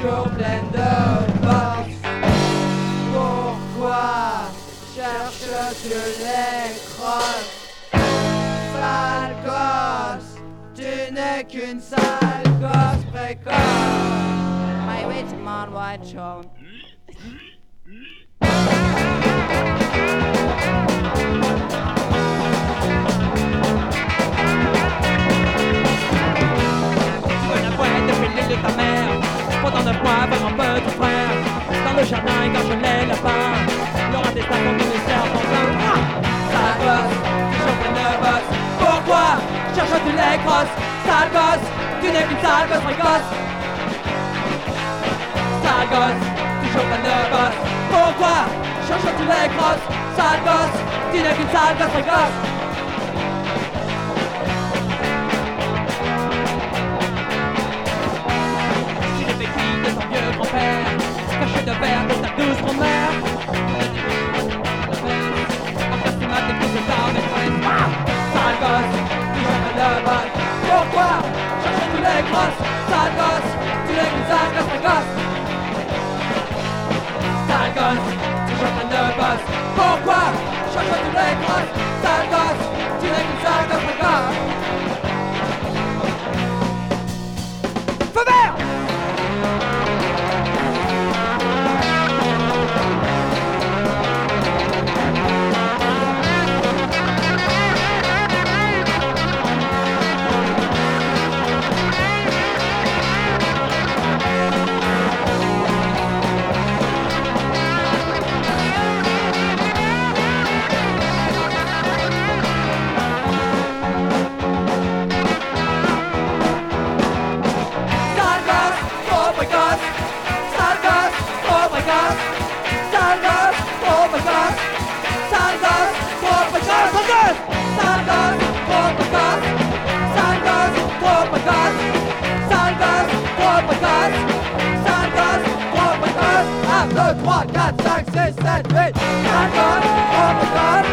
toujours pleine de box. Pourquoi cherches-tu les crosses? Sale gosse, tu n'es qu'une sale gosse précoce. My witch man white show. De ta mère, pendant 9 mois par un petit frère. Dans le jardin, égorge les lapins. Leur intestin contre les serpents pleins. Sale gosse, toujours pleine de bosse. Pourquoi cherches-tu les crosses? Sale gosse, tu n'es qu'une sale gosse précoce. Sale gosse, toujours pleine de bosse. Pourquoi cherches-tu les crosses? Sale gosse, tu n'es qu'une sale gosse précoce. Caché de verre de ta douce grand-mère. Embrassez ma tête de ta maîtresse. Sale gosse, toujours plein de bosse. Pourquoi cherches-tu les crosses? Sale gosse, tu n'es qu'une sale gosse précoce. Sale gosse, toujours plein de bosse. Pourquoi cherches-tu les crosses? Sale gosse, tu n'es qu'une sale gosse précoce. Feu vert! Sale gosse, 3, 4, 5, 6, 7, 8. Sale gosse, oh my god.